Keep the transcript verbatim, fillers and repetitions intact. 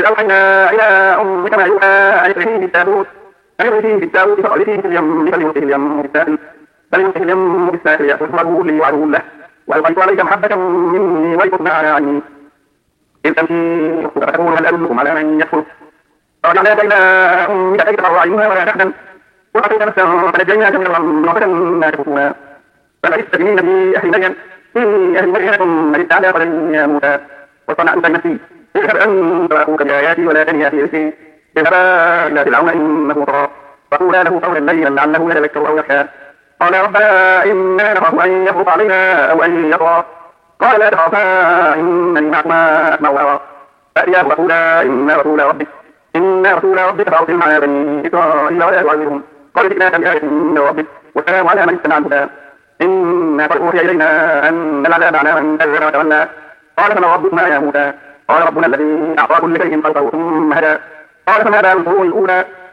وإذ أوحينا إلى أمك ما يوحى أن اقذفيه في التابوت أن اقذفيه في التابوت فاقذفيه في اليم فليلقه اليم بالساحل فليلقه اليم بالساحل يأخذه عدو لي وعدو له وألقيت عليك محبة مني ولتصنع على عيني إذ تمشي أختك فتقول هل أدلكم على من يكفر فرجعناك إلى أمك كي تقر عينها ولا تحزن وأعطيت نفسا فنجيناك من الغم وفتنا تفتونا فلبثت سنين في أهل مريم في أهل مريم ثم لبثت على قدر يا موسى وصنعتك لنفسي اذهب أنت وأخوك بآياتي ولا تنيا في إرثي اذهبا إلى فرعون إنه طغى فقولا له قولا لينا لعله يتذكر أو يخشى قال ربنا إنا نخاف أن يفرط علينا أو أن يطغى قال لا تخافا إنني معكما أسمع وأرى فأتياه وقولا إنا رسول ربك إنا رسول ربك فأرسل معنا بني إسرائيل ولا تعذبهم قال جئناك بآية من ربك والسلام على من اتبع الهدى إنا قد أوحي إلينا أن العذاب على من كذب وتولى قال فمن ربكما يا موسى قال ربنا الذي أعطى كل شيء خلقه ثم هدى قال فما بال القرون الأولى